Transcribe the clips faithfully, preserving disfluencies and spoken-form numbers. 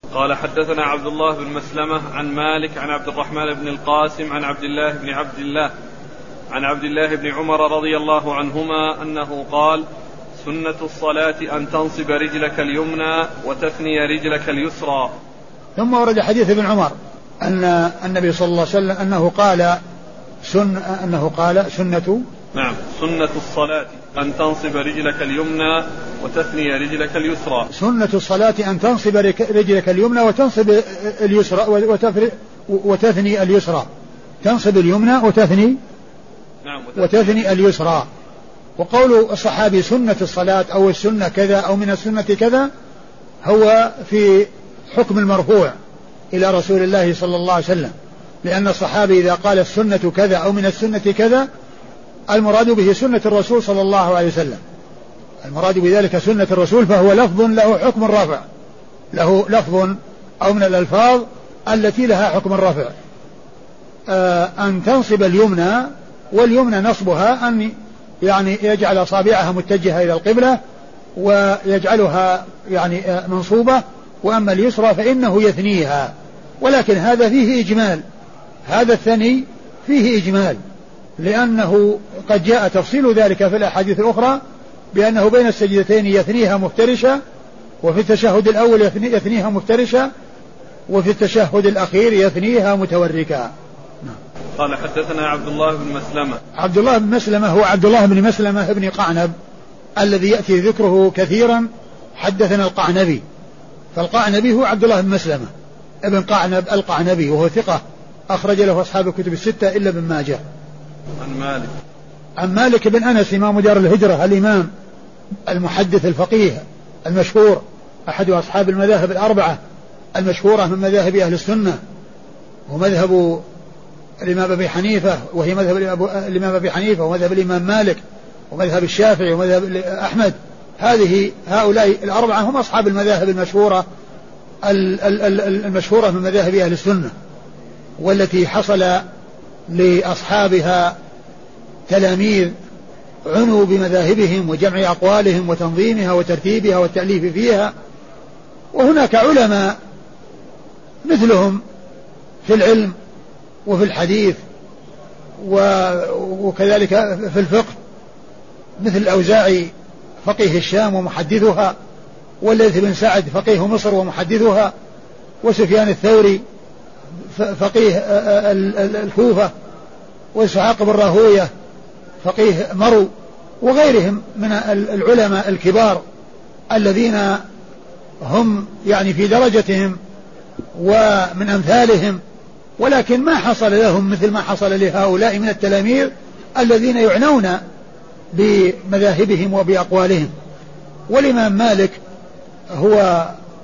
قال حدثنا عبد الله بن مسلمة عن مالك عن عبد الرحمن بن القاسم عن عبد الله بن عبد الله عن عبد الله بن عمر رضي الله عنهما أنه قال سنة الصلاة أن تنصب رجلك اليمنى وتثني رجلك اليسرى. ثم ورد حديث ابن عمر أن النبي صلى الله عليه وسلم أنه قال سن أنه قال سنة نعم سنة الصلاة أن تنصب رجلك اليمنى وتثني رجلك اليسرى. سنة الصلاة أن تنصب رجلك اليمنى وتنصب اليسرى وتثني اليسرى. تنصب اليمنى وتثني نعم وتثني اليسرى. وقول الصحابي سنة الصلاة أو السنة كذا أو من السنة كذا هو في حكم المرفوع إلى رسول الله صلى الله عليه وسلم، لأن الصحابي إذا قال السنة كذا أو من السنة كذا المراد به سنة الرسول صلى الله عليه وسلم، المراد بذلك سنة الرسول، فهو لفظ له حكم الرفع، له لفظ أو من الألفاظ التي لها حكم الرفع. آه أن تنصب اليمنى، واليمنى نصبها أن يعني يجعل أصابعها متجهة إلى القبلة ويجعلها يعني منصوبة، وأما اليسرى فإنه يثنيها، ولكن هذا فيه إجمال، هذا الثني فيه إجمال، لأنه قد جاء تفصيل ذلك في الأحاديث الأخرى بأنه بين السجدتين يثنيها مفترشة، وفي التشهد الأول يثنيها مفترشة، وفي التشهد الأخير يثنيها متوركا. قال حدثنا عبد الله بن مسلمة. عبد الله بن مسلمة هو عبد الله بن مسلمة ابن قعنب الذي يأتي ذكره كثيرا. حدثنا القعنبي، فالقعنبي هو عبد الله بن مسلمة ابن قعنب القعنبي، وهو ثقة أخرج له أصحاب الكتب الستة إلا ابن ماجه. عن مالك عن مالك بن أنس إمام دار الهجرة الإمام المحدث الفقيه المشهور، أحد أصحاب المذاهب الأربعة المشهورة من مذاهب أهل السنة، ومذهب الإمام أبي حنيفة وهي مذهب الإمام أبي حنيفة، ومذهب الإمام مالك، ومذهب الشافعي، ومذهب أحمد. هذه هؤلاء الأربعة هم أصحاب المذاهب المشهورة المشهورة من مذاهب أهل السنة، والتي حصل لأصحابها تلاميذ عنوا بمذاهبهم وجمع أقوالهم وتنظيمها وترتيبها والتأليف فيها. وهناك علماء مثلهم في العلم وفي الحديث وكذلك في الفقه، مثل الأوزاعي فقيه الشام ومحدثها، والليث بن سعد فقيه مصر ومحدثها، وسفيان الثوري فقيه الكوفة، وإسحاق بن راهوية فقيه مرو، وغيرهم من العلماء الكبار الذين هم يعني في درجتهم ومن أمثالهم، ولكن ما حصل لهم مثل ما حصل لهؤلاء من التلاميذ الذين يعنون بمذاهبهم وبأقوالهم. والإمام مالك هو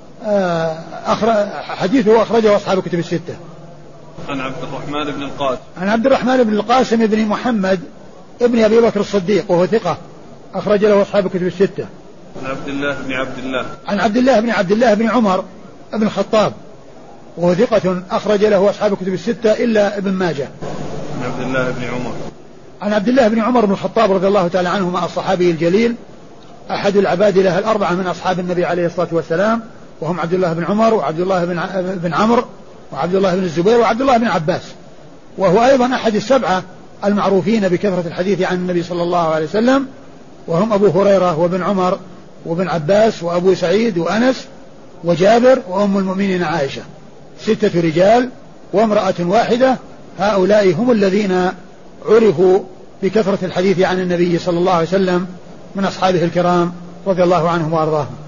حديثه أخرجه أصحاب الكتب الستة. عن عبد الرحمن بن القاسم عن عبد الرحمن بن القاسم بن محمد ابن أبي بكر الصديق، وهو ثقة أخرج له أصحاب الكتب الستة. عن عبد الله بن عبد الله عن عبد الله بن عبد الله بن عمر بن الخطاب، وهو ثقة أخرج له أصحاب الكتب الستة إلا ابن ماجه. عن عبد الله بن عمر عن عبد الله بن عمر بن الخطاب رضي الله تعالى عنهما الصحابي الجليل، أحد العباد له الأربعة من أصحاب النبي عليه الصلاة والسلام، وهم عبد الله بن عمر وعبد الله بن بن عمرو وعبد الله بن الزبير وعبد الله بن عباس، وهو أيضا أحد السبعة المعروفين بكثرة الحديث عن النبي صلى الله عليه وسلم، وهم أبو هريرة وابن عمر وابن عباس وأبو سعيد وأنس وجابر وأم المؤمنين عائشة، ستة رجال وامرأة واحدة. هؤلاء هم الذين عرفوا بكثرة الحديث عن النبي صلى الله عليه وسلم من أصحابه الكرام رضي الله عنهم وأرضاهم.